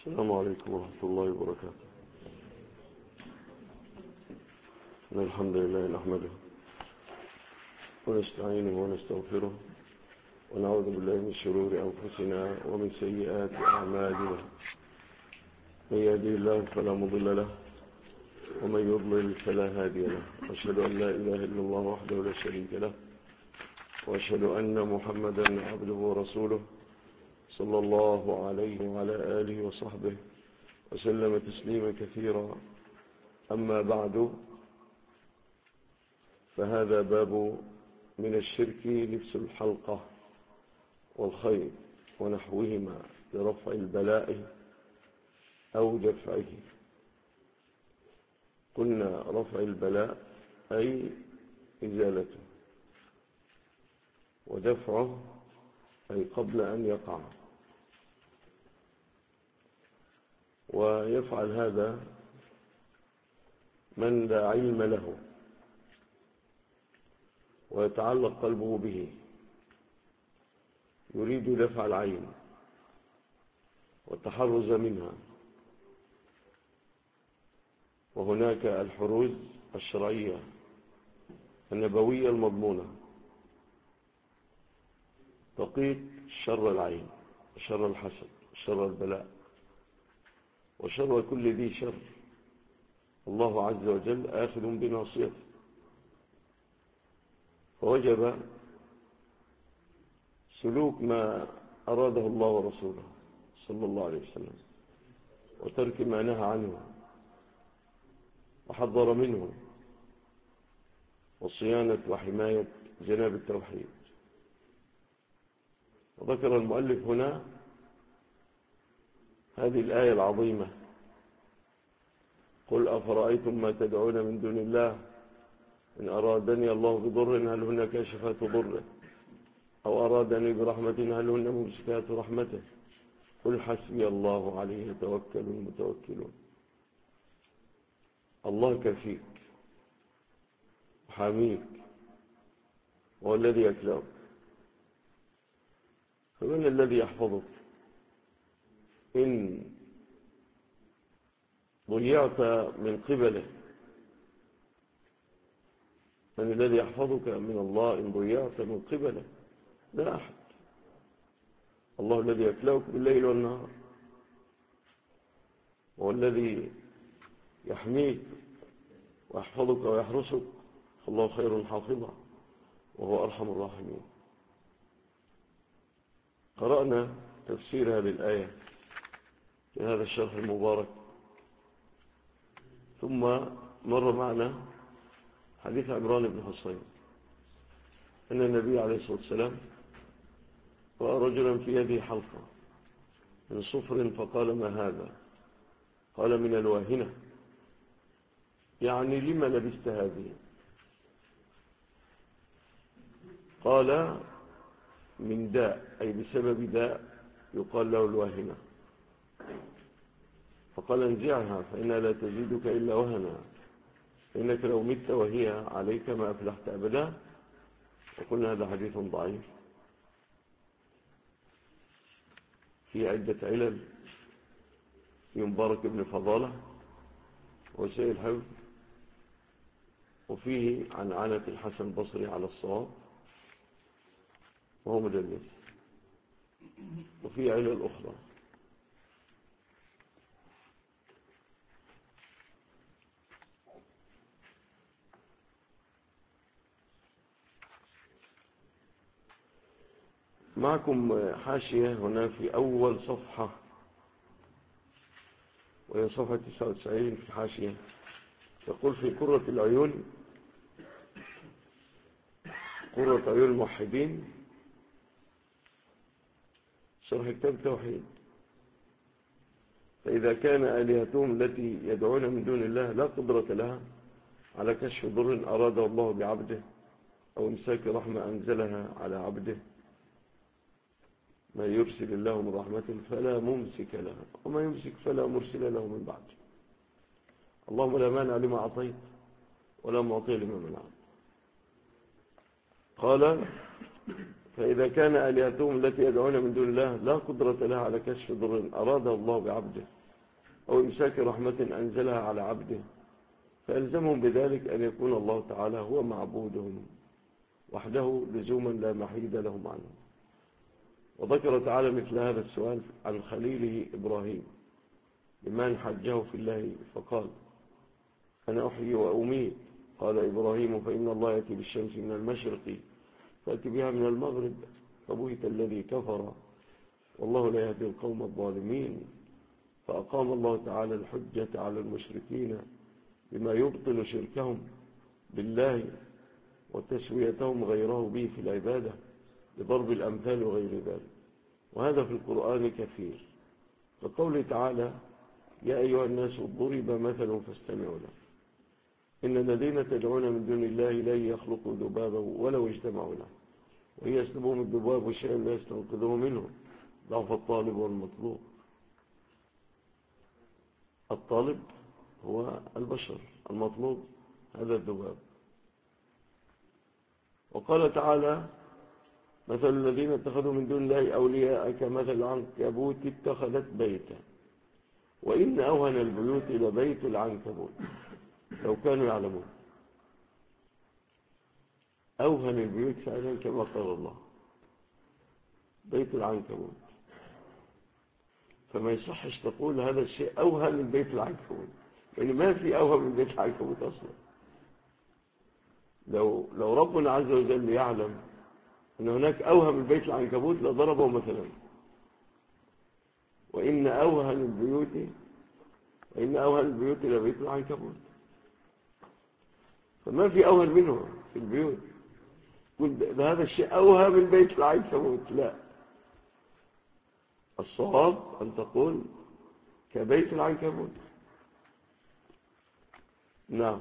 السلام عليكم ورحمة الله وبركاته. إن الحمد لله نحمده ونستعينه ونستغفره ونعوذ بالله من شرور أنفسنا ومن سيئات أعمالنا. من يهدي الله فلا مضل له ومن يضلل فلا هادي له. أشهد أن لا إله إلا الله وحده لا شريك له وأشهد أن محمدا عبده ورسوله صلى الله عليه وعلى آله وصحبه وسلم تسليما كثيرا. أما بعد، فهذا باب من الشرك لبس الحلقة والخيط ونحوهما لرفع البلاء أو دفعه. قلنا رفع البلاء أي إزالته، ودفعه أي قبل أن يقع. ويفعل هذا من لا علم له ويتعلق قلبه به، يريد دفع العين والتحرز منها. وهناك الحروز الشرعية النبوية المضمونة تقيت شر العين وشر الحسد وشر البلاء وشر كل ذي شر. الله عز وجل آخذ بناصيته، فوجب سلوك ما أراده الله ورسوله صلى الله عليه وسلم، وترك ما نهى عنه وحذر منه، وصيانة وحماية جناب التوحيد. وذكر المؤلف هنا هذه الآية العظيمة: قل أفرأيتم ما تدعون من دون الله إن أرادني الله بضر هل هن كاشفات ضره أو أرادني برحمة هل هن ممسكات رحمته قل حسبي الله عليه يتوكل المتوكلون. الله كفيك وحاميك وهو الذي يكلأك، فمن الذي يحفظك إن ضيعت من قبله؟ من الذي يحفظك من الله إن ضيعت من قبله؟ لا أحد. الله الذي يكلأك بالليل والنهار، وهو الذي يحميك ويحفظك ويحرسك، فالله خير حافظا وهو أرحم الراحمين. قرأنا تفسير هذه الآية في هذا الشرح المبارك، ثم مر معنا حديث عمران بن حصين أن النبي عليه الصلاة والسلام رأى رجلا في يده حلقة من صفر فقال: ما هذا؟ قال: من الواهنة. يعني لما لبست هذه؟ قال: من داء، أي بسبب داء يقال له الواهنة. فقال: انزعها فإنها لا تزيدك إلا وهنا، فإنك لو مت وهي عليك ما أفلحت أبدا. وقلنا هذا حديث ضعيف في عدة علل، في مبارك بن فضالة وسيء الحفظ، وفيه عن عنة الحسن البصري على الصواب وهو مدلس، وفيه علل أخرى. معكم حاشية هنا في أول صفحة، وهي صفحة 99 في الحاشية، يقول: في قرة العيون، قرة عيون الموحدين، شرح كتاب التوحيد: فإذا كان آلهتهم التي يدعون من دون الله لا قدرة لها على كشف ضر أراده الله بعبده أو إمساك رحمة أنزلها على عبده، ما يرسل الله من رحمة فلا ممسك لها وما يمسك فلا مرسل له من بعد. اللهم لا مانع لما أعطيت ولا معطي لما منعت. قال: فإذا كان آلهتهم التي يدعون من دون الله لا قدرة لها على كشف ضر أراده الله بعبده أو إمساك رحمة أنزلها على عبده، فألزمهم بذلك أن يكون الله تعالى هو معبودهم وحده لزوما لا محيد لهم عنه. وذكر تعالى مثل هذا السؤال عن خليله إبراهيم لمن حجه في الله فقال: أنا أحيي وأميت. قال إبراهيم: فإن الله يأتي بالشمس من المشرق فأتي بها من المغرب، فبهت الذي كفر والله لا يهدي القوم الظالمين. فأقام الله تعالى الحجة على المشركين بما يبطل شركهم بالله وتسويتهم غيره به في العبادة بضرب الأمثال وغير ذلك، وهذا في القرآن كثير. فقوله تعالى: يا أيها الناس ضرب مثل فاستمعوا له إن الذين تدعون من دون الله لن يخلقوا ذبابا ولو اجتمعوا له وإن يسلبهم الذباب شيئا لا يستنقذوه منه ضعف الطالب والمطلوب. الطالب هو البشر، المطلوب هذا الذباب. وقال تعالى: مثل الذين اتخذوا من دون الله أولياء كمثل العنكبوت اتخذت بيتا وإن أوهن البيوت لبيت العنكبوت لو كانوا يعلمون. أوهن البيوت فعلا كما قال الله بيت العنكبوت، فما يصحش تقول هذا الشيء أوهن من بيت العنكبوت، يعني ما في أوهن من بيت العنكبوت أصلا. لو ربنا عز وجل يعلم أن هناك أوهن من بيت العنكبوت لضربه مثلا. وإن أوهن البيوت لبيت العنكبوت، فما في أوهن منه في البيوت. قل هذا الشيء أوهن من بيت العنكبوت، لا، الصواب أن تقول كبيت العنكبوت. نعم.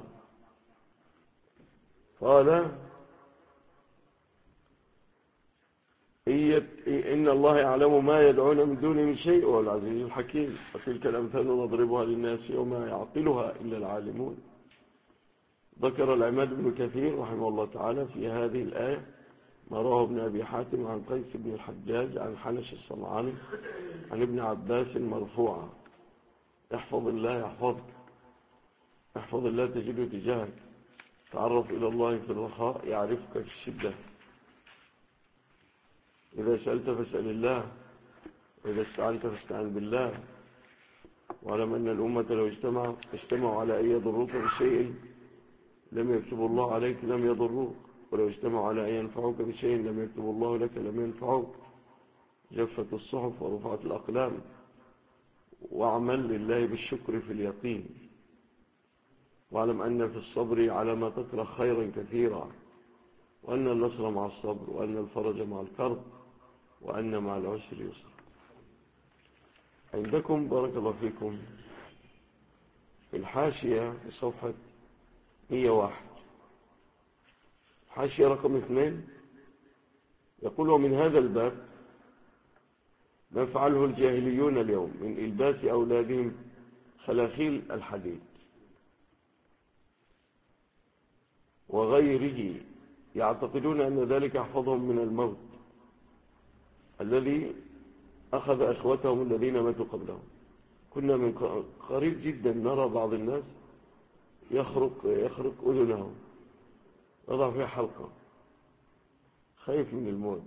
قال: إن الله يعلم ما يدعون من دونه من شيء وهو العزيز الحكيم وتلك الأمثال نضربها للناس وما يعقلها إلا العالمون. ذكر العماد بن كثير رحمه الله تعالى في هذه الآية ما رواه ابن أبي حاتم عن قيس بن الحجاج عن حنش الصنعاني عن ابن عباس مرفوعا: احفظ الله يحفظك، احفظ الله تجده تجاهك، تعرف إلى الله في الرخاء يعرفك في الشدة، إذا سألت فاسأل الله وإذا استعنت فاستعن بالله، واعلم أن الأمة لو اجتمعوا على أن يضروك بشيء لم يكتب الله عليك لم يضروك، ولو اجتمعوا على أن ينفعوك بشيء لم يكتب الله لك لم ينفعوك. جفت الصحف ورفعت الأقلام. واعمل لله بالشكر في اليقين، واعلم أن في الصبر على ما تكره خيرا كثيرا، وأن النصر مع الصبر، وأن الفرج مع الكرب، وأن مع العسر يسر. عندكم بارك الله فيكم في الحاشية في صفحة 101 حاشية رقم 2 يقول: ومن هذا الباب ما يفعله الجاهليون اليوم من إلباس أولادهم خلاخيل الحديد وغيره، يعتقدون أن ذلك يحفظهم من الموت الذي أخذ أخوتهم الذين ماتوا قبلهم. كنا من قريب جدا نرى بعض الناس يخرق أذنه وضع فيها حلقة خايف من الموت.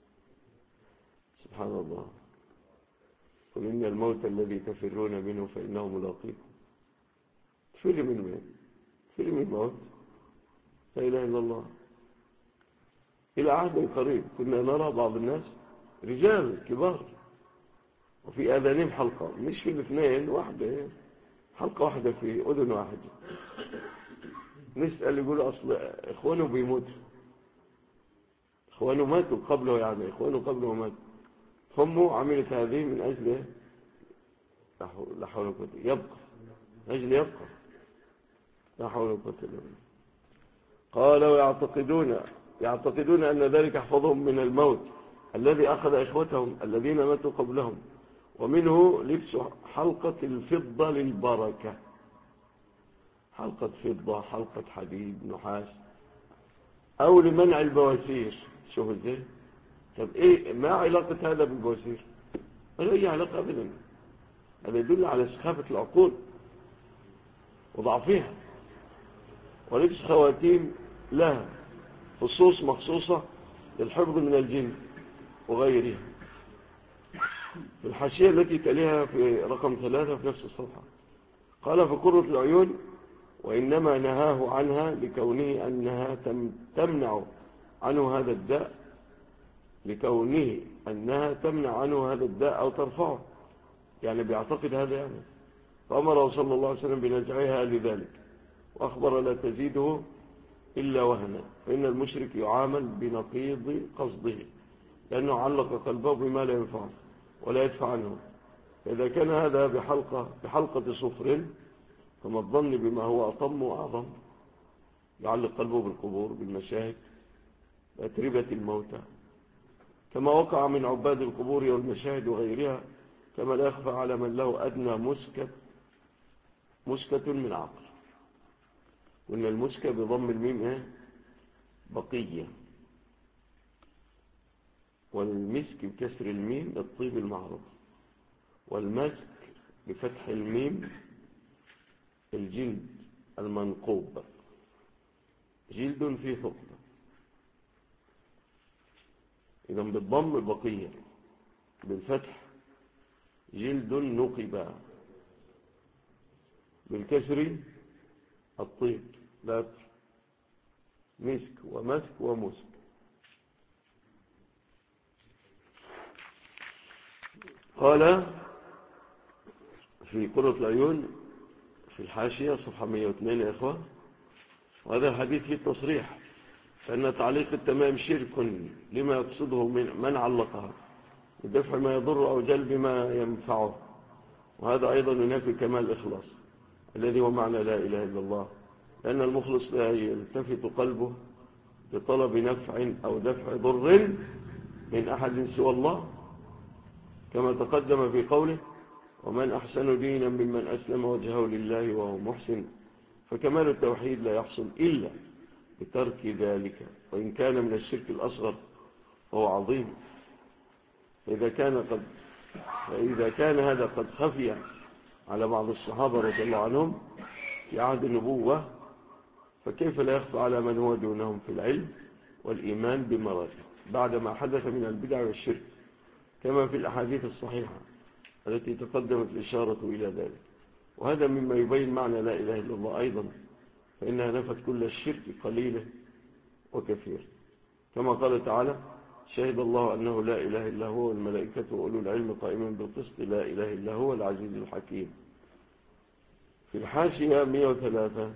سبحان الله. قل إن الموت الذي تفرون منه فإنه ملاقيكم. تفر من مين؟ تفر من الموت؟ لا إله إلا الله. إلى عهد قريب كنا نرى بعض الناس رجال كبار وفي آذانهم حلقة، مش في الاثنين، واحدة، حلقة واحدة في أذن واحدة. نسأل يقول أصل إخوانه بيموتوا، إخوانه ماتوا قبله، يعني إخوانه قبله ماتوا، فمه عملت هذه من أجل لا حول ولا قوة يبقى، من أجل يبقى، لا حول ولا قوة إلا بالله. قال: ويعتقدون أن ذلك يحفظهم من الموت الذي أخذ إخوتهم الذين ماتوا قبلهم، ومنه لبس حلقة الفضة للبركة. حلقة فضة، حلقة حديد، نحاس، أو لمنع البواسير. شوف ازاي. طب إيه ما علاقة هذا بالبواسير؟ ما له أي علاقة أبدا. هذا يدل على سخافة العقول وضعفها. ولبس خواتيم لها خصوص مخصوصة للحفظ من الجن وغيرها. في الحاشية التي تليها في رقم 3 في نفس الصفحة قال: فقرة العيون وإنما نهاه عنها لكونه أنها تمنع عنه هذا الداء، لكونه أنها تمنع عنه هذا الداء أو ترفعه، يعني بيعتقد هذا يعني. فأمر صلى الله عليه وسلم بنزعها لذلك، وأخبر لا تزيده إلا وهنا، فإن المشرك يعامل بنقيض قصده، لأنه علق قلبه بما لا ينفعه ولا يدفع عنه. فإذا كان هذا بحلقة صفر، فما الظن بما هو أطم وأعظم، يعلق قلبه بالقبور، بالمشاهد، بأتربة الموتى، كما وقع من عباد القبور والمشاهد وغيرها، كما لا يخفى على من له أدنى مسكة من عقل. وإن المسكة بضم الميم بقية، والمسك بكسر الميم الطيب المعروف، والمسك بفتح الميم الجلد المنقوب، جلد فيه ثقب. إذا بالضم بقية، بالفتح جلد نقب، بالكسر الطيب، لا مسك ومسك ومسك. قال في قرة العيون في الحاشية صفحة 102 يا إخوة: وهذا الحديث فيه التصريح فإن تعليق التمام شرك لما يقصده من علقها، بدفع ما يضر أو جلب ما ينفعه. وهذا أيضا ينافي كمال الإخلاص الذي هو معنى لا إله إلا الله، لأن المخلص لا يلتفت قلبه لطلب نفع أو دفع ضر من أحد سوى الله، كما تقدم في قوله: ومن أحسن دينا ممن أسلم وجهه لله وهو محسن. فكمال التوحيد لا يحصل إلا بترك ذلك، وإن كان من الشرك الأصغر فهو عظيم. فإذا كان هذا قد خفي على بعض الصحابة رضي الله عنهم في عهد النبوة، فكيف لا يخفى على من هو دونهم في العلم والإيمان بمراتب بعدما حدث من البدع والشرك، كما في الأحاديث الصحيحة التي تقدمت الإشارة إلى ذلك. وهذا مما يبين معنى لا إله إلا الله أيضا، فإنها نفت كل الشرك قليله وكثير، كما قال تعالى: شهد الله أنه لا إله إلا هو والملائكة وأولو العلم قائما بالقسط لا إله إلا هو العزيز الحكيم. في الحاشية 103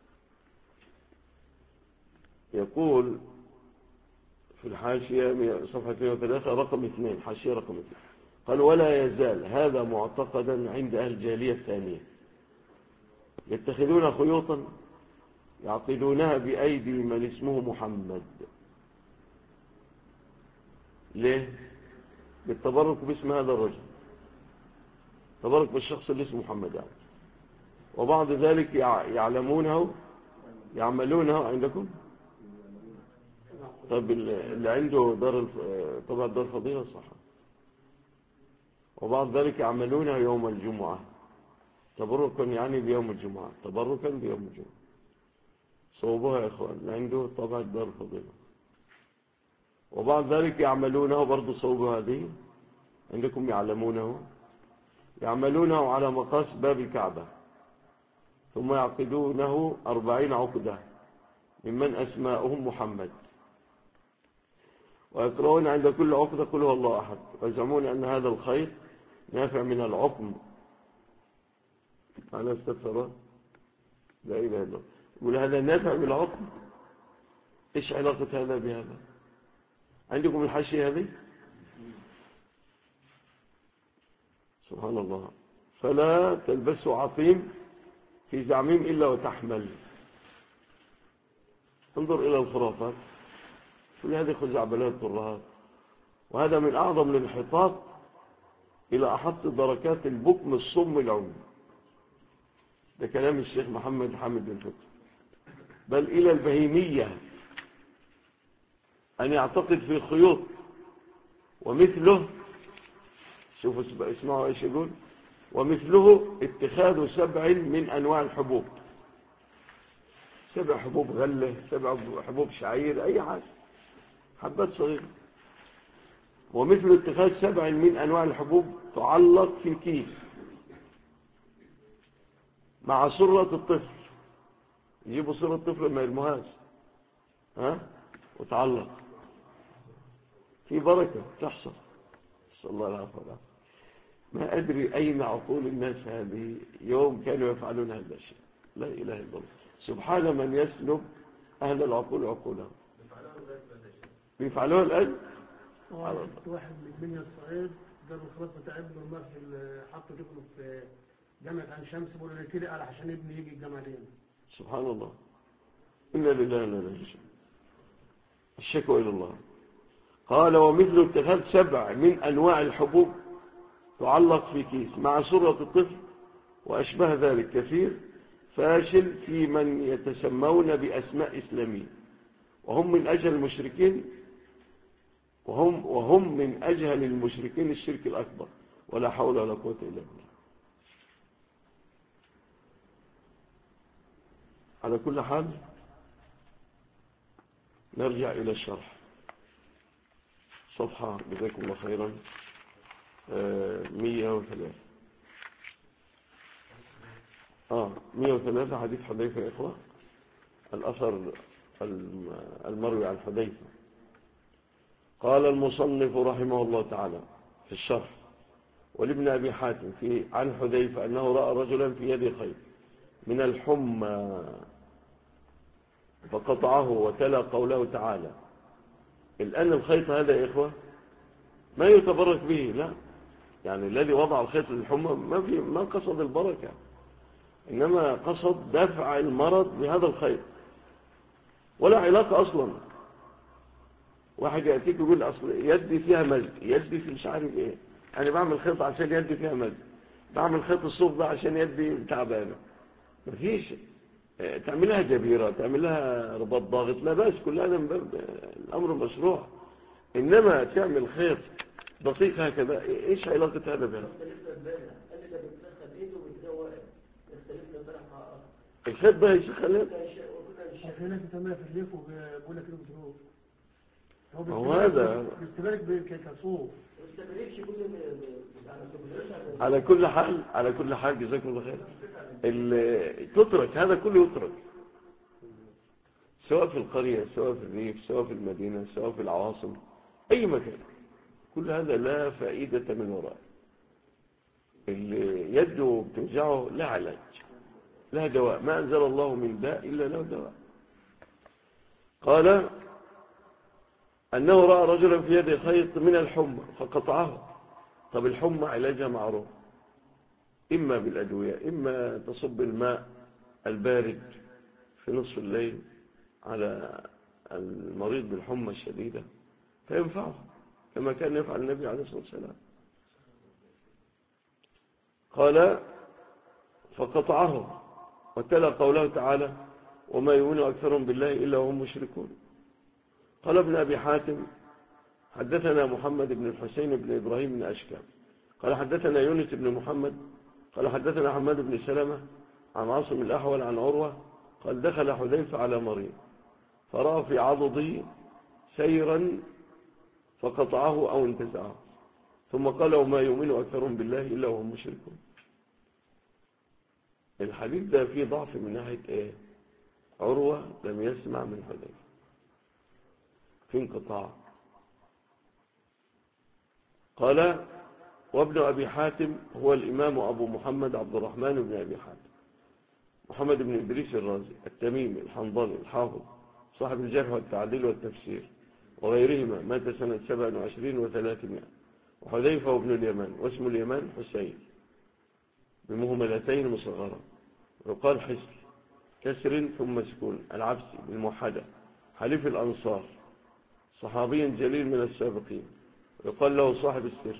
يقول في الحاشية صفحة 103 رقم 2 حاشية رقم 2 قال: ولا يزال هذا معتقدا عند أهل الجاهلية الثانية، يتخذون خيوطا يعقدونها بأيدي من اسمه محمد. ليه؟ بالتبرك باسم هذا الرجل، تبرك بالشخص اللي اسمه محمد يعني. وبعض ذلك يعملونه عندكم. طب اللي عنده طبعا دار فضيلة صح. وبعض ذلك يعملونه يوم الجمعة تبركا يعني بيوم الجمعة، تبركا بيوم الجمعة. صوبوها يا اخوان اللي عنده طبعا دار فضيلة. وبعض ذلك يعملونه برضو صوبوا هذه عندكم، يعملونه على مقاس باب الكعبة، ثم يعقدونه 40 عقدة ممن أسماؤهم محمد، ويقرؤون عند كل عقدة قل هو الله أحد، ويزعمون أن هذا الخير نافع من العقم. أنا استفسر لا إله إلا الله، يقول هذا نافع من العقم. إيش علاقة هذا بهذا؟ عندكم الحاشية هذه؟ سبحان الله. فلا تلبسوا عظيم في زعمهم إلا وتحمل. انظر إلى الخرافات، كل هذه خزعبلات طرهات، وهذا من أعظم الانحطاط إلى أحط دركات البكم الصم العم. ده كلام الشيخ محمد حامد بن فتح. بل إلى البهيمية أن يعتقد في الخيوط ومثله. شوفوا اسمعوا ايش يقول: ومثله اتخاذ 7 من أنواع الحبوب، 7 حبوب غلة، 7 حبوب شعير، أي حاجة، حبات صغيرة. ومثل اتخاذ 7 من أنواع الحبوب تعلق في كيس مع سرة الطفل، يجيبوا سرة الطفل ما يرموهاش، وتعلق في بركة تحصل. صلى الله عليه وسلم. ما أدري أين عقول الناس هذه يوم كانوا يفعلون هذا الشيء. لا إله إلا الله، سبحان من يسلب أهل العقول عقولهم. بيفعلوها الآن. واحد من بني الصعيد قالوا خلاص بتاع ابنه ما في، حطوا ابنه في جامعة عين شمس، بيقولوا نتيلي قال عشان ابني يجي الجامعة دي. سبحان الله، إنا لله وإنا إليه راجعون، الشكوى إلى الله. قال ومثل اتخاذ 7 من أنواع الحبوب تعلق في كيس مع سرة الطفل وأشبه ذلك كثير فاشل في من يتسمون بأسماء إسلامية وهم من أجهل المشركين، وهم من أجهل المشركين الشرك الأكبر، ولا حول ولا قوة إلا بالله. على كل حال نرجع إلى الشرح. صفحة جزاكم الله خيرا 103. 103 حديث حذيفة يا إخوة، الأثر المروي عن حذيفة. قال المصنف رحمه الله تعالى في الشرح: ولابن أبي حاتم عن حذيفة أنه رأى رجلا في يده خيط من الحمى فقطعه وتلا قوله تعالى. الآن الخيط هذا يا إخوة ما يتبرك به، لا، يعني الذي وضع الخيط للحمى ما قصد البركة، إنما قصد دفع المرض بهذا الخيط، ولا علاقة أصلا. واحد يأتيك يقول أصل يدي فيها مزق، يدي في مش عارف إيه، أنا بعمل خيط عشان يدي فيها مزق، بعمل خيط الصوف ده عشان يدي تعبانة. مفيش، تعملها جبيرة، تعملها رباط ضاغط، لا بأس، كل هذا من باب الأمر مشروع. إنما تعمل خيط دقيق هكذا، إيش علاقة هذا بها؟ الخيط ده يا شيخ خليل هناك بتسميها في الليف وبيقول لك بتروح هو هذا. بيستبرك كصوف. على كل حال جزاكم الله خير. تترك هذا كله، يترك سواء في القرية، سواء في الريف، سواء في المدينة، سواء في العواصم، أي مكان، كل هذا لا فائدة من وراءه. اللي يده بتوجعه لا علاج، لا دواء، ما أنزل الله من داء إلا له دواء. قال أنه رأى رجلا في يده خيط من الحمى فقطعه. طب الحمى علاجها معروف، إما بالأدوية، إما تصب الماء البارد في نصف الليل على المريض بالحمى الشديدة فينفعه، كما كان يفعل النبي عليه الصلاة والسلام. قال فقطعه وتلا قوله تعالى: وما يؤمن أكثرهم بالله إلا وهم مشركون. قال ابن أبي حاتم: حدثنا محمد بن الحسين بن إبراهيم بن أشكام قال حدثنا يونس بن محمد قال حدثنا حماد بن سلمة عن عاصم الأحول عن عروة قال دخل حذيفة على مريض فرأى في عضده سيرا فقطعه أو انتزعه، ثم قال: وما يؤمن أكثرهم بالله إلا وهم مشركون. الحديث ده فيه ضعف من ناحية إيه؟ عروة لم يسمع من حذيفة، في انقطاع. قال وابن أبي حاتم هو الإمام أبو محمد عبد الرحمن بن أبي حاتم محمد بن إدريس الرازي التميمي الحنظلي الحافظ صاحب الجرح والتعديل والتفسير وغيرهما، مات سنة 27 و300. وحذيفة وابن اليمان، واسم اليمان حسين بمهملتين مصغرة، ويقال حسن كسر ثم سكون العبسي بالموحدة، حليف الأنصار، صحابي جليل من السابقين، ويقال له صاحب السر.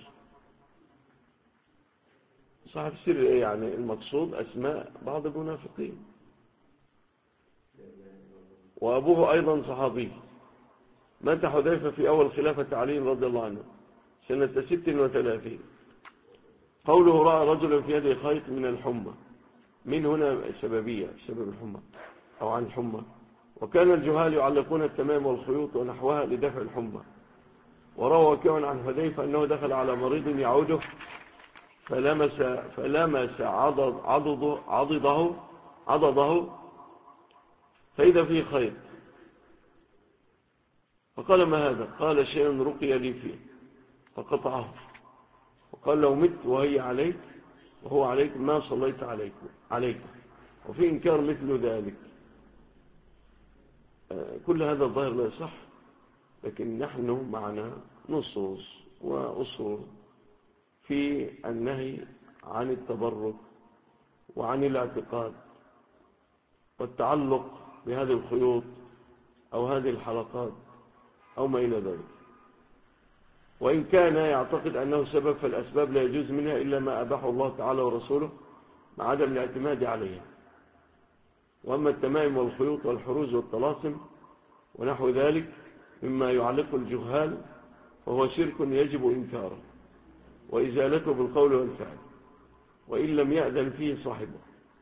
صاحب السر إيه يعني؟ المقصود أسماء بعض المنافقين. وأبوه أيضا صحابي، مات حذيفة في أول خلافة علي رضي الله عنه سنة 36. قوله رأى رجلا في يده خيط من الحمى، من هنا سببية، سبب الحمى أو عن الحمى. وكان الجهال يعلقون التمام والخيوط ونحوها لدفع الحمى. وروى وكيع عن حذيفة أنه دخل على مريض يعوده فلمس عضده فإذا فيه خيط، فقال ما هذا؟ قال شيء رقي لي فيه، فقطعه، وقال لو مت وهو عليك ما صليت عليك. وفي إنكار مثل ذلك. كل هذا الظاهر لا يصح، لكن نحن معنا نصوص وأصول في النهي عن التبرك وعن الاعتقاد والتعلق بهذه الخيوط أو هذه الحلقات أو ما إلى ذلك. وإن كان يعتقد أنه سبب، فالأسباب لا يجوز منها إلا ما أباحه الله تعالى ورسوله مع عدم الاعتماد عليها. وأما التمائم والخيوط والحروز والطلاسم ونحو ذلك مما يعلق الجهال فهو شرك يجب إنكاره وإزالته بالقول والفعل، وإن لم يأذن فيه صاحبه،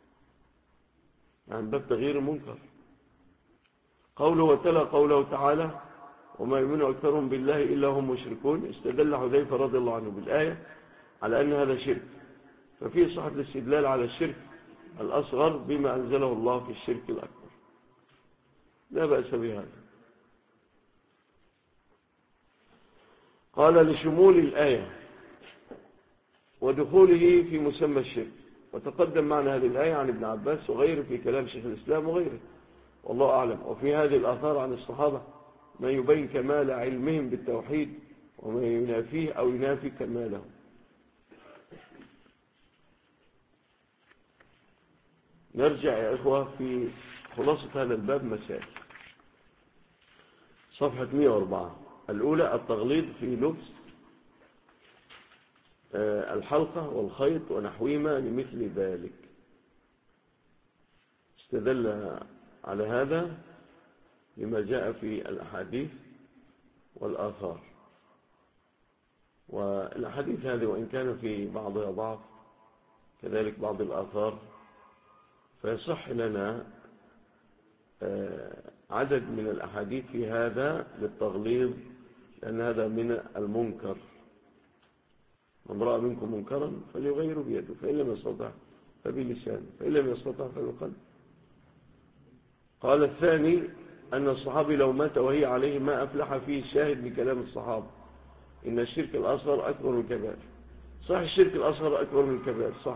يعني باب تغيير المنكر. قوله وتلا قوله تعالى وما يؤمن أكثرهم بالله إلا هم مشركون، استدل حذيفة رضي الله عنه بالآية على أن هذا شرك، ففيه صحة الاستدلال على الشرك الأصغر بما أنزله الله في الشرك الأكبر، لا بأس بهذا. قال لشمول الآية ودخوله في مسمى الشرك. وتقدم معنا هذه الآية عن ابن عباس وغيره في كلام شيخ الإسلام وغيره، والله أعلم. وفي هذه الآثار عن الصحابة ما يبين كمال علمهم بالتوحيد وما ينافيه أو ينافي كماله. نرجع يا إخوة في خلاصة هذا الباب مسائل. صفحة 104. الأولى التغليظ في لبس الحلقة والخيط ونحوهما لمثل ذلك. استدل على هذا لما جاء في الأحاديث والآثار. والأحاديث هذه وإن كان في بعضها ضعف كذلك بعض الآثار، فيصح لنا عدد من الأحاديث في هذا للتغليظ، لأن هذا من المنكر. من رأى منكم منكرا فليغيره بيده، فإن لم يستطع فبلسانه، فإن لم يستطع فبقلبه. قال الثاني أن الصحابي لو مات وهي عليه ما أفلح فيه، شاهد بكلام الصحابة إن الشرك الأصغر أكبر من الكبائر. صح، الشرك الأصغر أكبر من الكبائر صح،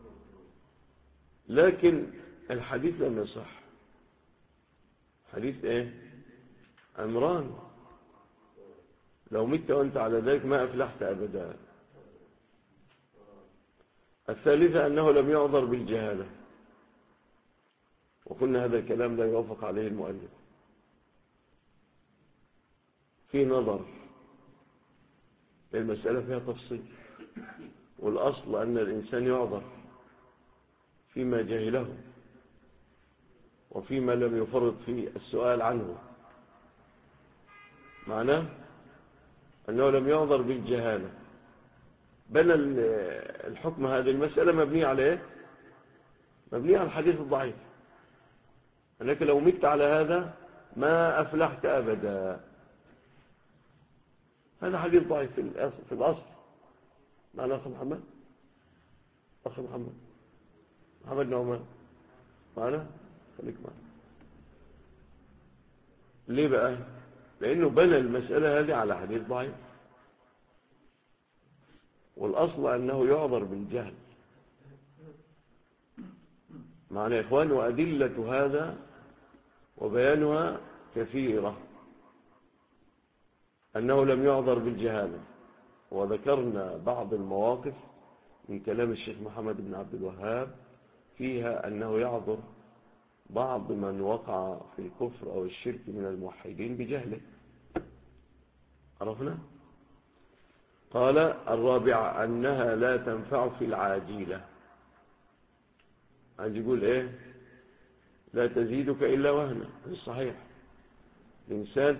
لكن الحديث لم يصح. حديث إيه؟ عمران لو مت وأنت على ذلك ما أفلحت أبدا. الثالثة أنه لم يعذر بالجهالة، وقلنا هذا الكلام لا يوافق عليه المؤلف، في نظر، المسألة فيها تفصيل، والأصل أن الإنسان يعذر فيما جهله وفيما لم يفرط في السؤال عنه. معناه أنه لم يعذر بالجهالة. بنى الحكم هذه المسألة مبنية على إيه؟ مبنية على الحديث الضعيف، أنك لو مت على هذا ما أفلحت أبدا. هذا حديث ضعيف في الأصل. معنا أخي محمد، أخي محمد نعمان معنا، خليك معنا. ليه بقى؟ لأنه بنى المسألة هذه على حديث ضعيف، والأصل أنه يعذر بالجهل. معنا يا إخوان، وأدلة هذا وبيانها كثيرة، أنه لم يعذر بالجهالة. وذكرنا بعض المواقف من كلام الشيخ محمد بن عبد الوهاب فيها أنه يعذر بعض من وقع في الكفر أو الشرك من الموحدين بجهله. عرفنا؟ قال الرابعة أنها لا تنفع في العاجلة. عايز يقول إيه؟ لا تزيدك إلا وهنا. الصحيح الإنسان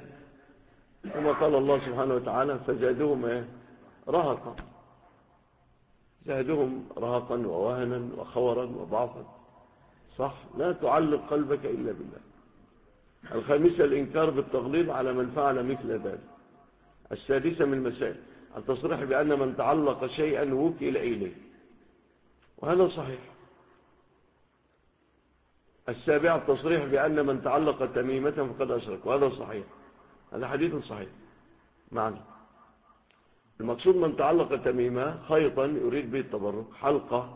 كما قال الله سبحانه وتعالى فزادهم إيه؟ رهقا. زادهم رهقا ووهنا وخورا وضعفا. صح، لا تعلق قلبك إلا بالله. الخامسة الإنكار بالتغليظ على من فعل مثل ذلك. السادسة من المسائل التصريح بأن من تعلق شيئا وكل إليه، وهذا صحيح. السابعة التصريح بأن من تعلق تميمة فقد أشرك، وهذا صحيح. هذا حديث صحيح معنى. المقصود من تعلق تميمة خيطا يريد به التبرك، حلقة،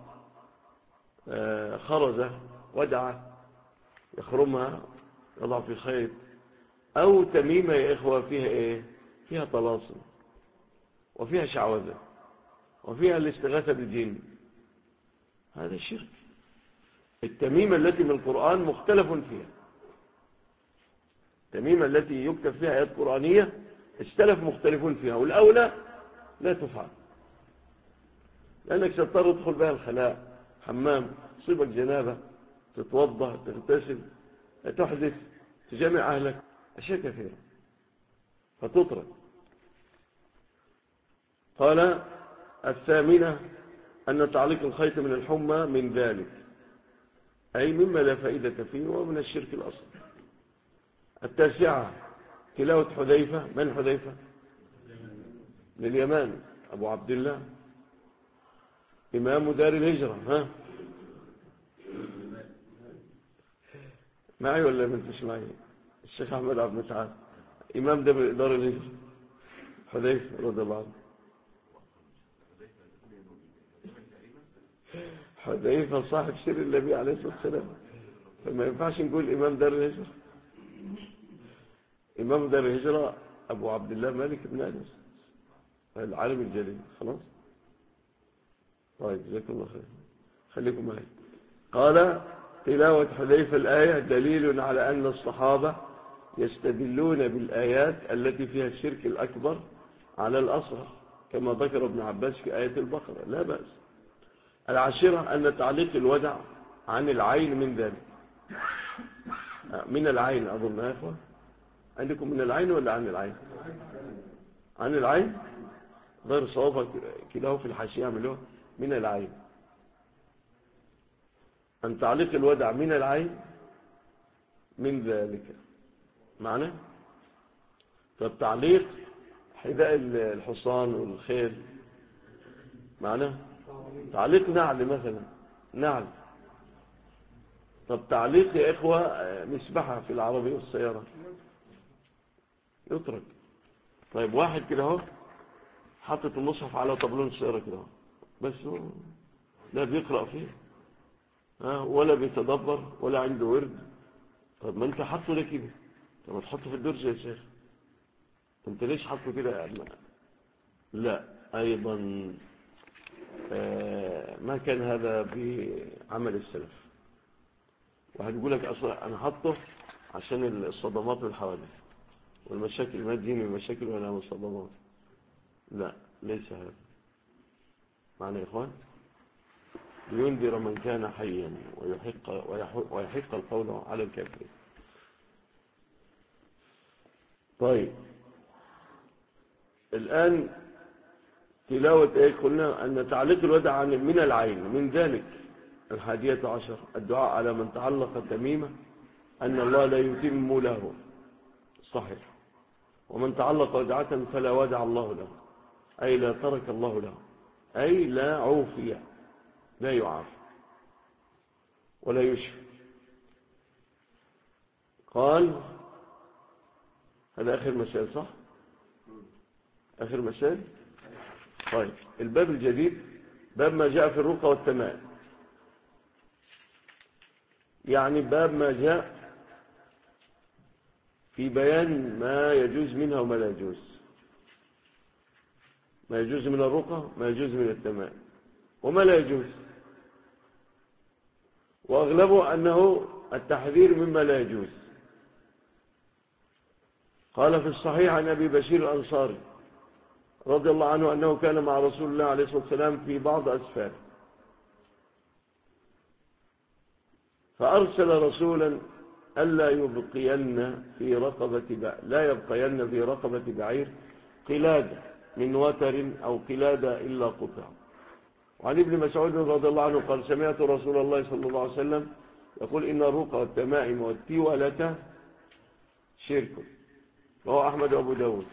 خرزة، ودعة يخرمها يضع في خيط، أو تميمة يا إخوة فيها إيه؟ فيها طلاسم وفيها شعوذة وفيها الاستغاثة بالجن، هذا الشرك. التميمة التي من القرآن مختلف فيها، التميمة التي يكتب فيها آيات قرآنية اختلف مختلفون فيها، والأولى لا تفعل، لأنك ستضطر تدخل بها الخلاء، حمام، تصيبك جنابة، تتوضأ، تغتسل، تحدث، تجمع أهلك، أشياء كثيرة فتطرد. قال الثامنة أن تعليق الخيط من الحمى من ذلك، أي مما لا فائدة فيه ومن الشرك الأصل. التاسعة تلاوة حذيفة. من حذيفة؟ لليمان، أبو عبد الله، إمام دار الهجرة. ها معي ولا من تش معي؟ الشيخ أحمد عبد المتعال إمام دار الهجرة، حذيفة رضي الله عنه. حذيفة صاحب سر النبي عليه الصلاة والسلام، فما ينفعش نقول إمام دار الهجرة. إمام دار الهجرة أبو عبد الله مالك بن أنس العالم الجليل. خلاص طيب جزاكم الله خير، خليكم معي. قال تلاوة حذيفة الآية دليل على أن الصحابة يستدلون بالآيات التي فيها الشرك الأكبر على الأصغر، كما ذكر ابن عباس في آية البقرة، لا بأس. العاشرة أن تعليق الودع عن العين من ذلك. من العين أظن يا أخوة، عندكم من العين ولا عن العين؟ عن العين غير صوابة، كلاه في الحاشية يعملوه من العين. أن تعليق الودع من العين من ذلك معنى. طب تعليق حذاء الحصان والخيل معنى. تعليق نعل مثلا، نعل. طب تعليق يا إخوة مسبحة في العربية والسيارة يترك. طيب واحد كده اهو حطت المصحف على طبلون السيارة كده بس لا بيقرأ فيه ولا بيتدبر ولا عنده ورد. طب ما انت حطه ليه كده؟ طب ما تحطه في الدرج يا شيخ، انت ليش حطه كده؟ لا ايضا ما كان هذا بعمل السلف. وهتقول لك اصلا انا حطه عشان الصدمات والحوادث والمشاكل، ما تجيني المشاكل ولا من الصدمات. لا ليس هذا معنى يا إخوان. لينذر من كان حيا ويحق القول على الكافرين. طيب الآن تلاوة ايه؟ قلنا أن تعليق الودع من العين من ذلك. 11 الدعاء على من تعلق تميمة أن الله لا يتم له، صحيح. ومن تعلق ودعة فلا ودع الله له، أي لا ترك الله له، أي لا عوفية، لا يعاف ولا يشفى. قال هذا آخر مسائل، صح؟ آخر مسائل. طيب الباب الجديد باب ما جاء في الرقى والتمائم، يعني باب ما جاء في بيان ما يجوز منها وما لا يجوز، ما يجوز من الرقى، ما يجوز من التمائم، وما لا يجوز. وأغلبه أنه التحذير مما لا يجوز. قال في الصحيح عن أبي بشير الأنصاري رضي الله عنه أنه كان مع رسول الله عليه الصلاة والسلام في بعض أسفاره، فأرسل رسولا ألا يبقين في رقبة بعير قلادة من وتر أو قلادة إلا قطع. وعن ابن مسعود رضي الله عنه قال سمعت رسول الله صلى الله عليه وسلم يقول إن الرقى والتمائم والتولة شرك. وهو أحمد وأبو داود.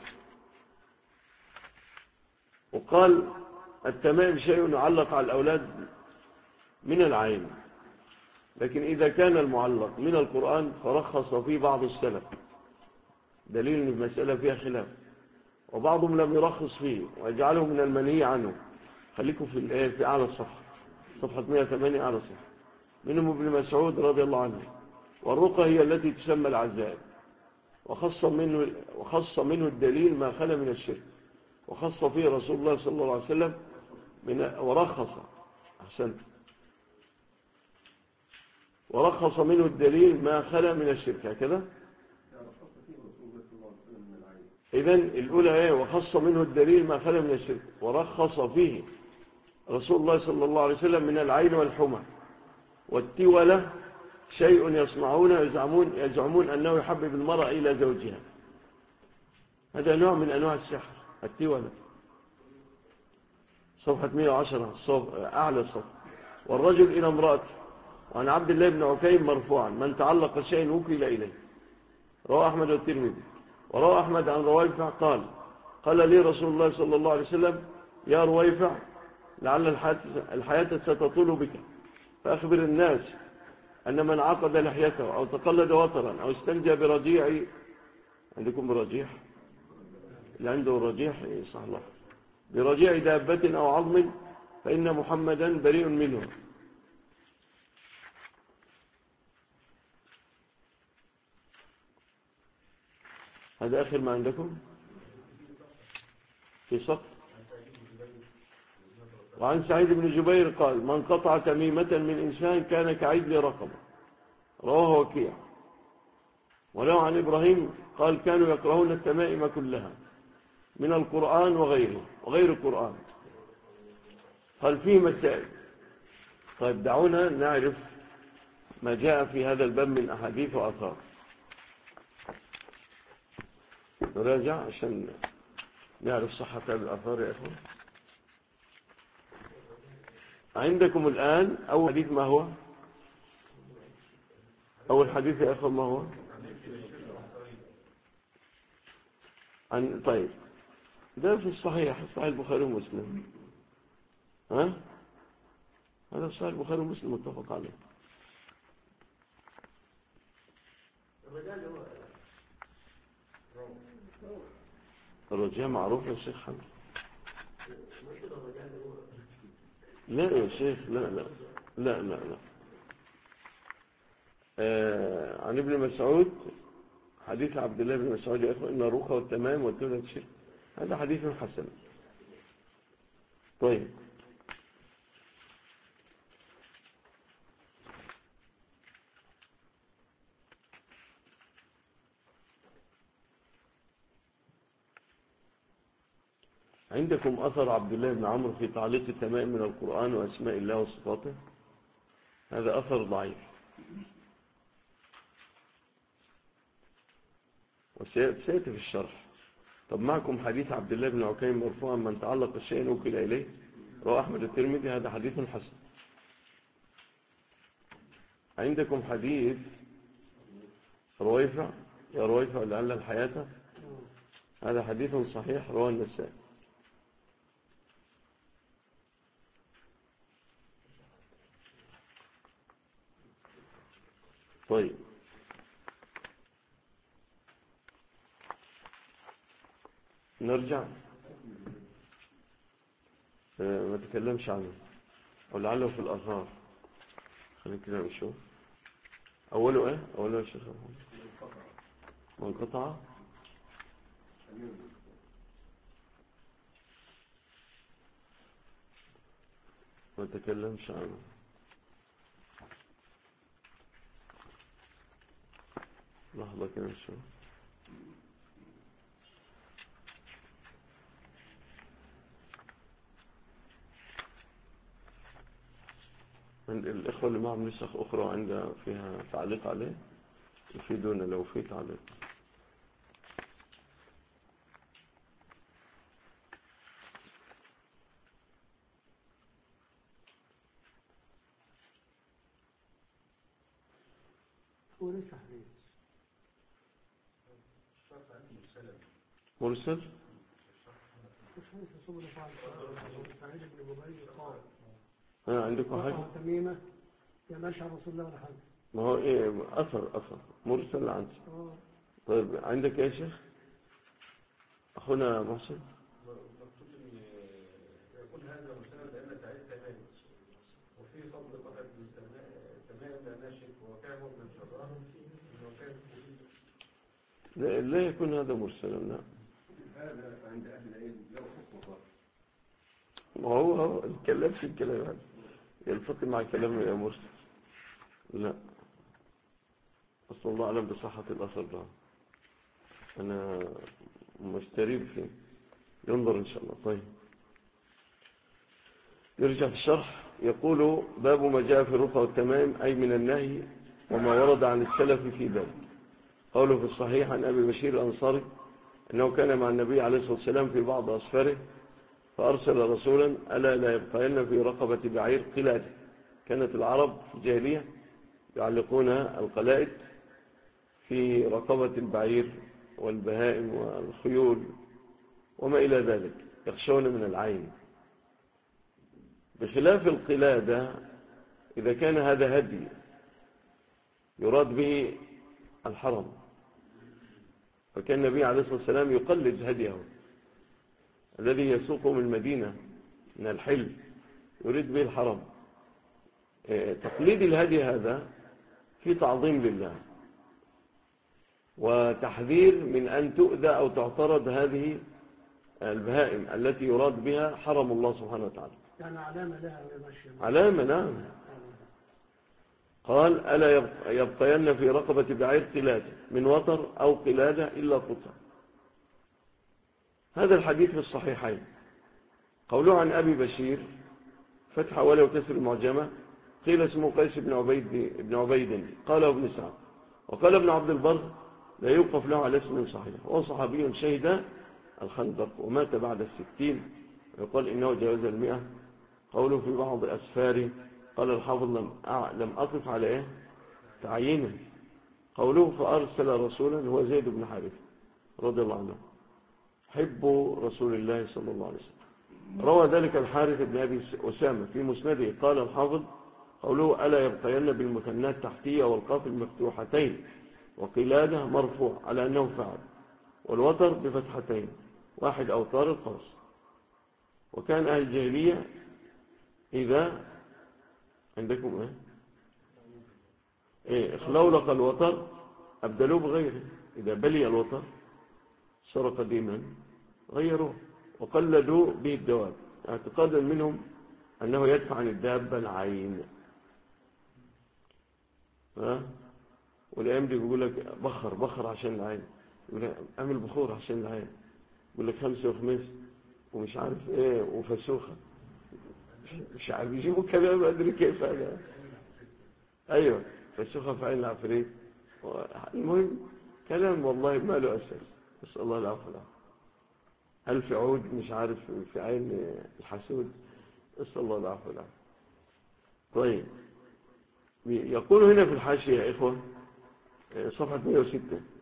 وقال التمائم شيء يعلق على الأولاد من العين، لكن إذا كان المعلق من القرآن فرخص فيه بعض السلف، دليل أن المسألة فيها خلاف، وبعضهم لم يرخص فيه ويجعله من المنهي عنه. خليكم في أعلى الصفحة، صفحة 108 أعلى الصفحة. منهم ابن مسعود رضي الله عنه. والرقى هي التي تسمى العزائم، وخص منه الدليل ما خلا من الشرك، وخص فيه رسول الله صلى الله عليه وسلم ورخص منه الدليل ما خلا من الشرك. هكذا إذن الأولى ايه؟ وخص منه الدليل ما خلا من الشرك، ورخص فيه رسول الله صلى الله عليه وسلم من العين والحمى. والتولة شيء يصنعونه يزعمون أنه يحبب المرأة إلى زوجها. هذا نوع من أنواع السحر، التولة. صفحة 110 أعلى الصفحة. والرجل إلى امرأته. وعن عبد الله بن عكيم مرفوعا من تعلق شيء وكل إليه. رواه أحمد والترمذي. وروى أحمد عن رويفع قال لي رسول الله صلى الله عليه وسلم يا رويفع لعل الحياة ستطول بك، فأخبر الناس أن من عقد لحيته أو تقلد وطرا أو استنجى برجيع، عندكم برجيح؟ اللي عنده رجيح صح الله، برجيع دابة أو عظم فإن محمدا بريء منه. هذا آخر ما عندكم في سقط. وعن سعيد بن جبير قال من قطع تميمة من إنسان كان كعدل رقبة. رواه وكيع. ولو عن إبراهيم قال كانوا يقرؤون التمائم كلها من القرآن وغير القرآن. قال فيه مسائل. طيب دعونا نعرف ما جاء في هذا الباب من أحاديث وآثار. نراجع عشان نعرف صحة الآثار يا إخوان. عندكم الآن أول حديث ما هو؟ أول حديث يا إخوان ما هو؟ طيب ده في صحيح البخاري ومسلم. ها؟ هذا صحيح البخاري ومسلم متفق عليه. الرجاء معروف يا شيخ حمد. لا يا شيخ لا. عن ابن مسعود حديث عبد الله بن مسعود يا إخوة إن الرقى والتمام والتولة الشرك، هذا حديث حسن. طيب عندكم أثر عبد الله بن عمرو في تعليق التمائم من القرآن وأسماء الله وصفاته، هذا أثر ضعيف وسيأتي في الشرح. طب معكم حديث عبد الله بن عكيم مرفوعا من تعلق الشيء وكل إليه، رواه أحمد الترمذي، هذا حديث حسن. عندكم حديث رويفع يا رويفع لعل الحياة، هذا حديث صحيح رواه النسائي. طيب نرجع ما تكلمش عنه ولعله في الأثار. خلينا كده نشوف أوله إيه؟ أوله يا شيخ منقطع. ما تكلمش عنه. لحظة كده نشوف. عند الإخوة اللي معهم نسخ أخرى وعندها فيها تعليق عليه يفيدونا لو في تعليق. هو لسه حديث. مرسل. مش حديث رسول الله صلى الله عليه وسلم. سعيد بن جبير قال عندكم حاجة؟ تميمة يا ماشي على رسول الله ولا حاجة. ما هو ايه أثر مرسل عندي. طيب عندك يا شيخ أخونا محسن؟ مكتوب ان يكون هذا مسند لان سعيد تمام وفي فضل واحد من تمام ناشف وكان من شرار وكان لا يكون هذا مرسلا. نعم هذا عند اهل العلم له حكم. ما هو الكلام في الكلام هذا يلتقي مع كلام يا مرسل. لا أصل الله أعلم بصحة الأثر ده، أنا مستريب فيه، ينظر إن شاء الله. طيب يرجع في الشرح يقول باب ما جاء في الرقى والتمام أي من النهي وما ورد عن السلف في ذلك. قوله في الصحيح عن أبي بشير الأنصاري أنه كان مع النبي عليه الصلاة والسلام في بعض أسفاره فأرسل رسولا ألا لا يبقين في رقبة بعير قلادة. كانت العرب في الجاهلية يعلقون القلائد في رقبة البعير والبهائم والخيول وما إلى ذلك، يخشون من العين. بخلاف القلادة إذا كان هذا هدي يراد به الحرم، فكان النبي عليه الصلاة والسلام يقلد هديه الذي يسوقه من المدينة من الحل يريد به الحرم. تقليد الهدي هذا في تعظيم لله وتحذير من أن تؤذى أو تعترض هذه البهائم التي يراد بها حرم الله سبحانه وتعالى. يعني علامة لها ماشية. علامة نعم. قال ألا يبقين في رقبة بعير قلادة من وتر أو قلادة إلا قطع. هذا الحديث في الصحيحين. قوله عن أبي بشير فتح ولو كسر المعجمة قيل اسمه قيس بن عبيد قاله ابن سعد وقال ابن عبد البر لا يوقف له على اسم صحيح. هو صحابي شهد الخندق ومات بعد 60 ويقال إنه جاوز 100. قوله في بعض أسفاره قال الحافظ لم أقف على إيه تعيينه. قوله فأرسل رسولا هو زيد بن حارثة رضي الله عنه حب رسول الله صلى الله عليه وسلم. روى ذلك الحارث بن أبي أسامة في مسنده. قال الحافظ قوله ألا يبقين بالمثنات تحتية والقاف المفتوحتين وقلادة مرفوع على أنه فعل والوتر بفتحتين واحد أوتار القوس. وكان أهل الجاهلية إذا عندكم اخلولق الوتر أبدلوه بغيره. إذا بلي الوتر صار قديما غيروه وقلدوا به الدواب اعتقادا منهم أنه يدفع عن الدابة العين. والأيام دي بيقول لك بخر عشان العين، يقول لك اعمل بخور عشان العين، يقول لك 5 وخميس ومش عارف ايه وفسوخة، مش عارف يجيبوا كلام أدري كيف هذا. أيوة فسوخة في عين العفريت. المهم كلام والله ما له أساس. بس الله العفو له. هل في عود مش عارف في عين الحسود. بس الله العفو له. طيب يقول هنا في الحاشية يا إخوة صفحة 106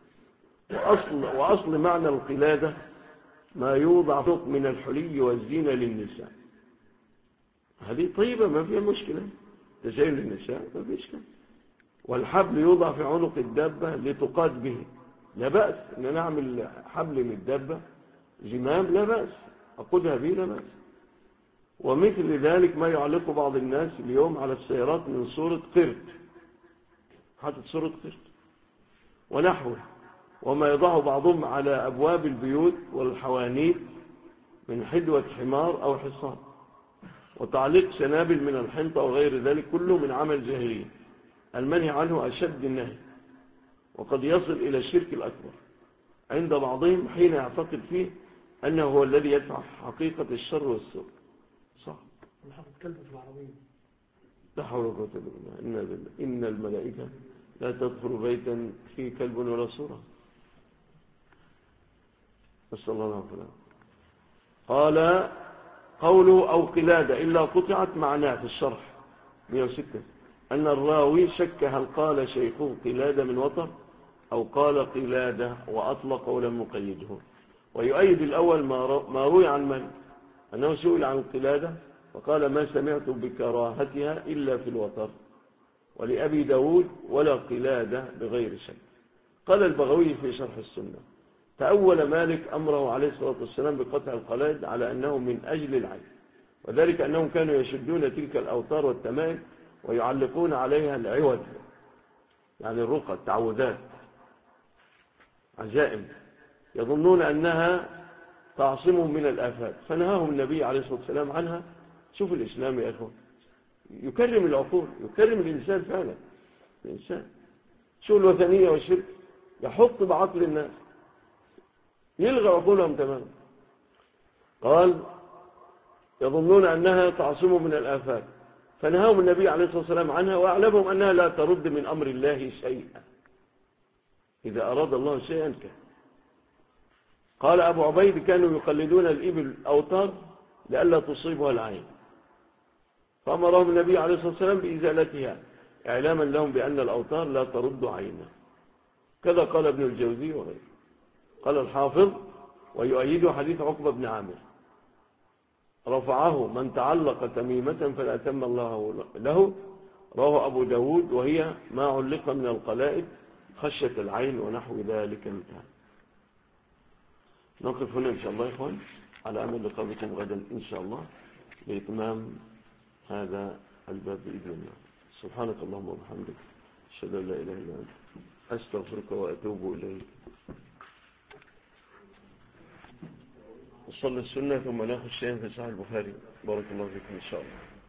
وأصل معنى القلادة ما يوضع فوق من الحلي والزينة للنساء. هذه طيبة ما فيها مشكلة، تزين للنساء ما فيها مشكلة. والحبل يوضع في عنق الدابة لتقاد به، لا بأس أن نعمل حبل للدابة زمام، لا بأس أقودها به لا بأس. ومثل ذلك ما يعلق بعض الناس اليوم على السيارات من صورة قرد، حاطط صورة قرد ونحوه، وما يضعه بعضهم على أبواب البيوت والحوانيت من حدوة حمار أو حصان، وتعليق سنابل من الحنطة وغير ذلك كله من عمل جاهلي المنهي عنه أشد النهي، وقد يصل إلى الشرك الأكبر عند بعضهم حين يعتقد فيه أنه هو الذي يدفع حقيقة الشر والسوء. صح. الحافظ كلمة في العربية لا حول ولا قوة إلا بالله. إن الملائكة لا تدخل بيتا فيه كلب ولا صورة. نسأل الله العافية. قال قوله أو قلادة إلا قطعت معناه في الشرح 106 أن الراوي شك هل قال شيخه قلادة من وتر أو قال قلادة وأطلق ولم يقيده. ويؤيد الأول ما روي عن من أنه سئل عن القلادة فقال ما سمعت بكراهتها إلا في الوتر، ولأبي داود ولا قلادة بغير شك. قال البغوي في شرح السنة تأول مالك أمره عليه الصلاة والسلام بقطع القلائد على أنه من أجل العين، وذلك أنهم كانوا يشدون تلك الأوتار والتمائم ويعلقون عليها العوض، يعني الرقى التعوذات عجائم، يظنون أنها تعصمهم من الآفات، فنهاهم النبي عليه الصلاة والسلام عنها. شوف الإسلام يا أخوان يكرم العقول، يكرم الإنسان فعلا. الإنسان شو الوثنية والشرك يحط بعقل الناس، يلغى عقولهم تماما. قال يظنون أنها تعصمهم من الآفات، فنهاهم النبي عليه الصلاة والسلام عنها وأعلمهم أنها لا ترد من أمر الله شيئا، إذا أراد الله شيئا كان. قال أبو عبيد كانوا يقلدون الإبل أوتار لئلا تصيبها العين، فأمرهم النبي عليه الصلاة والسلام بإزالتها إعلاما لهم بأن الأوتار لا ترد عينا. كذا قال ابن الجوزي وغيره. قال الحافظ ويؤيد حديث عقبة بن عامر رفعه من تعلق تميمة فلا أتم الله له، رواه أبو داود، وهي ما علق من القلائد خشية العين ونحو ذلك. انتهى. نقف هنا إن شاء الله يا إخوان على أمل لقاءكم غدا إن شاء الله لإتمام هذا الباب بإذن الله. سبحانك اللهم وبحمدك أشهد أن لا إله إلا أنت أستغفرك وأتوب إليك. وصلنا السنة ثم ناخذ شيئا في صحيح البخاري. بارك الله فيكم إن شاء الله.